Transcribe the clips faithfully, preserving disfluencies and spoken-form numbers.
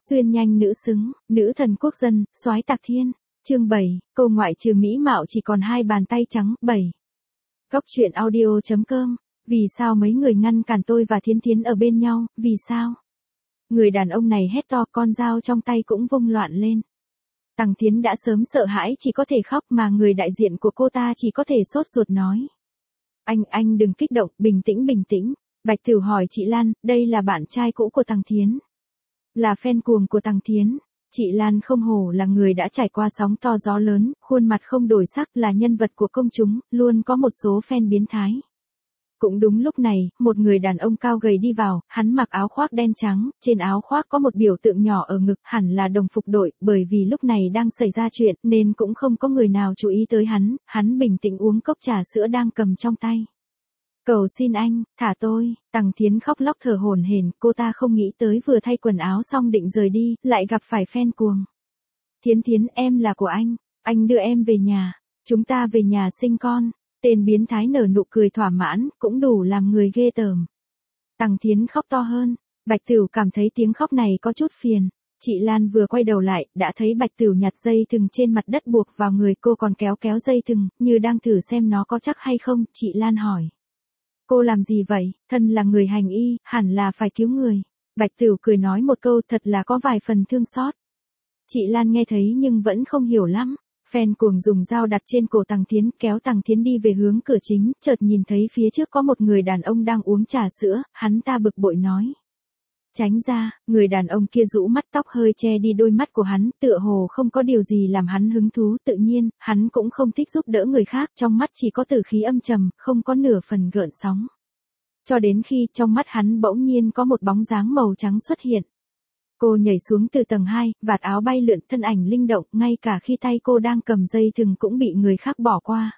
Xuyên nhanh nữ xứng, nữ thần quốc dân, soái Tạc Thiên. Chương bảy, cô ngoại trừ mỹ mạo chỉ còn hai bàn tay trắng. bảy. Góc truyện audio chấm com. Vì sao mấy người ngăn cản tôi và Thiến Thiến ở bên nhau, vì sao? Người đàn ông này hét to, con dao trong tay cũng vung loạn lên. Tằng Thiến đã sớm sợ hãi chỉ có thể khóc, mà người đại diện của cô ta chỉ có thể sốt ruột nói. Anh, anh đừng kích động, bình tĩnh bình tĩnh. Bạch Tửu hỏi chị Lan, đây là bạn trai cũ của Tằng Thiến. Là fan cuồng của Tằng Thiến. Chị Lan không hổ là người đã trải qua sóng to gió lớn, khuôn mặt không đổi sắc, là nhân vật của công chúng, luôn có một số fan biến thái. Cũng đúng lúc này, một người đàn ông cao gầy đi vào, hắn mặc áo khoác đen trắng, trên áo khoác có một biểu tượng nhỏ ở ngực, hẳn là đồng phục đội, bởi vì lúc này đang xảy ra chuyện, nên cũng không có người nào chú ý tới hắn, hắn bình tĩnh uống cốc trà sữa đang cầm trong tay. Cầu xin anh, thả tôi. Tằng Thiến khóc lóc thở hổn hển, cô ta không nghĩ tới vừa thay quần áo xong định rời đi, lại gặp phải fan cuồng. Thiến Thiến, em là của anh, anh đưa em về nhà, chúng ta về nhà sinh con. Tên biến thái nở nụ cười thỏa mãn, cũng đủ làm người ghê tởm. Tằng Thiến khóc to hơn, Bạch Tửu cảm thấy tiếng khóc này có chút phiền. Chị Lan vừa quay đầu lại, đã thấy Bạch Tửu nhặt dây thừng trên mặt đất buộc vào người cô, còn kéo kéo dây thừng, như đang thử xem nó có chắc hay không. Chị Lan hỏi. Cô làm gì vậy? Thân là người hành y, hẳn là phải cứu người. Bạch Tửu cười nói một câu thật là có vài phần thương xót. Chị Lan nghe thấy nhưng vẫn không hiểu lắm. Fan cuồng dùng dao đặt trên cổ Tằng Thiến, kéo Tằng Thiến đi về hướng cửa chính, chợt nhìn thấy phía trước có một người đàn ông đang uống trà sữa, hắn ta bực bội nói. Tránh ra. Người đàn ông kia rũ mắt, tóc hơi che đi đôi mắt của hắn, tựa hồ không có điều gì làm hắn hứng thú. Tự nhiên, hắn cũng không thích giúp đỡ người khác, trong mắt chỉ có tử khí âm trầm, không có nửa phần gợn sóng. Cho đến khi trong mắt hắn bỗng nhiên có một bóng dáng màu trắng xuất hiện. Cô nhảy xuống từ tầng hai, vạt áo bay lượn, thân ảnh linh động, ngay cả khi tay cô đang cầm dây thừng cũng bị người khác bỏ qua.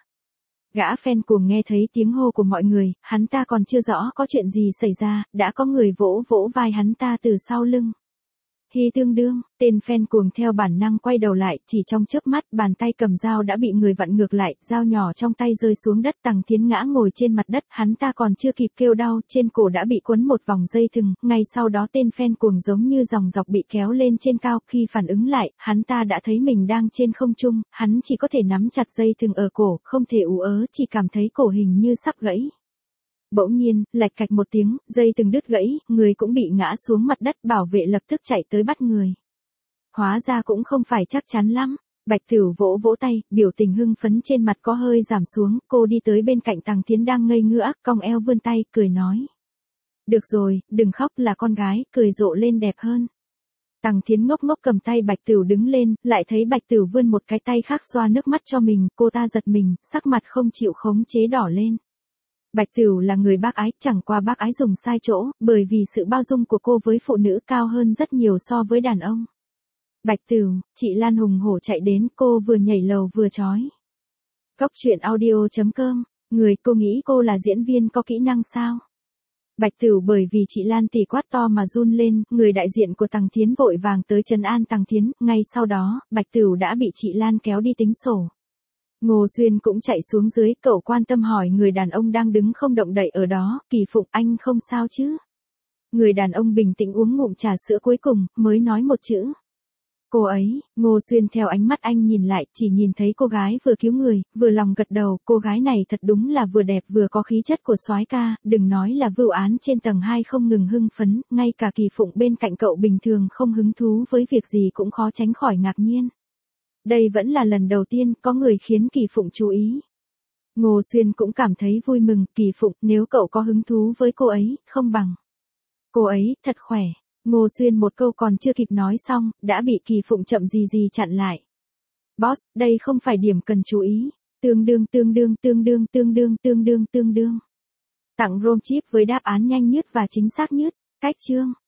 Gã fan cuồng nghe thấy tiếng hô của mọi người, hắn ta còn chưa rõ có chuyện gì xảy ra, đã có người vỗ vỗ vai hắn ta từ sau lưng. Hi tương đương, tên fan cuồng theo bản năng quay đầu lại, chỉ trong chớp mắt, bàn tay cầm dao đã bị người vặn ngược lại, dao nhỏ trong tay rơi xuống đất. Tằng Thiến ngã ngồi trên mặt đất, hắn ta còn chưa kịp kêu đau, trên cổ đã bị quấn một vòng dây thừng, ngay sau đó tên fan cuồng giống như dòng dọc bị kéo lên trên cao, khi phản ứng lại, hắn ta đã thấy mình đang trên không trung, hắn chỉ có thể nắm chặt dây thừng ở cổ, không thể ú ớ, chỉ cảm thấy cổ hình như sắp gãy. Bỗng nhiên, lạch cạch một tiếng, dây từng đứt gãy, người cũng bị ngã xuống mặt đất, bảo vệ lập tức chạy tới bắt người. Hóa ra cũng không phải chắc chắn lắm. Bạch Tửu vỗ vỗ tay, biểu tình hưng phấn trên mặt có hơi giảm xuống, cô đi tới bên cạnh Tằng Thiến đang ngây ngữa, cong eo vươn tay, cười nói. Được rồi, đừng khóc, là con gái, cười rộ lên đẹp hơn. Tằng Thiến ngốc ngốc cầm tay Bạch Tửu đứng lên, lại thấy Bạch Tửu vươn một cái tay khác xoa nước mắt cho mình, cô ta giật mình, sắc mặt không chịu khống chế đỏ lên. Bạch Tửu là người bác ái, chẳng qua bác ái dùng sai chỗ, bởi vì sự bao dung của cô với phụ nữ cao hơn rất nhiều so với đàn ông. Bạch Tửu, chị Lan hùng hổ chạy đến, cô vừa nhảy lầu vừa chói. Góc truyện audio chấm com, người, cô nghĩ cô là diễn viên có kỹ năng sao? Bạch Tửu bởi vì chị Lan tỉ quát to mà run lên, người đại diện của Tằng Thiến vội vàng tới trấn an Tằng Thiến, ngay sau đó, Bạch Tửu đã bị chị Lan kéo đi tính sổ. Ngô Xuyên cũng chạy xuống dưới, cậu quan tâm hỏi người đàn ông đang đứng không động đậy ở đó, Kỳ Phụng, anh không sao chứ? Người đàn ông bình tĩnh uống ngụm trà sữa cuối cùng, mới nói một chữ. Cô ấy. Ngô Xuyên theo ánh mắt anh nhìn lại, chỉ nhìn thấy cô gái vừa cứu người, vừa lòng gật đầu, cô gái này thật đúng là vừa đẹp vừa có khí chất của soái ca, đừng nói là vưu án trên tầng hai không ngừng hưng phấn, ngay cả Kỳ Phụng bên cạnh cậu bình thường không hứng thú với việc gì cũng khó tránh khỏi ngạc nhiên. Đây vẫn là lần đầu tiên có người khiến Kỳ Phụng chú ý. Ngô Xuyên cũng cảm thấy vui mừng, Kỳ Phụng, nếu cậu có hứng thú với cô ấy, không bằng. Cô ấy, thật khỏe. Ngô Xuyên một câu còn chưa kịp nói xong, đã bị Kỳ Phụng chậm gì gì chặn lại. Boss, đây không phải điểm cần chú ý. Tương đương tương đương tương đương tương đương tương đương tương đương. Tặng Rom chip với đáp án nhanh nhất và chính xác nhất. Cách chương.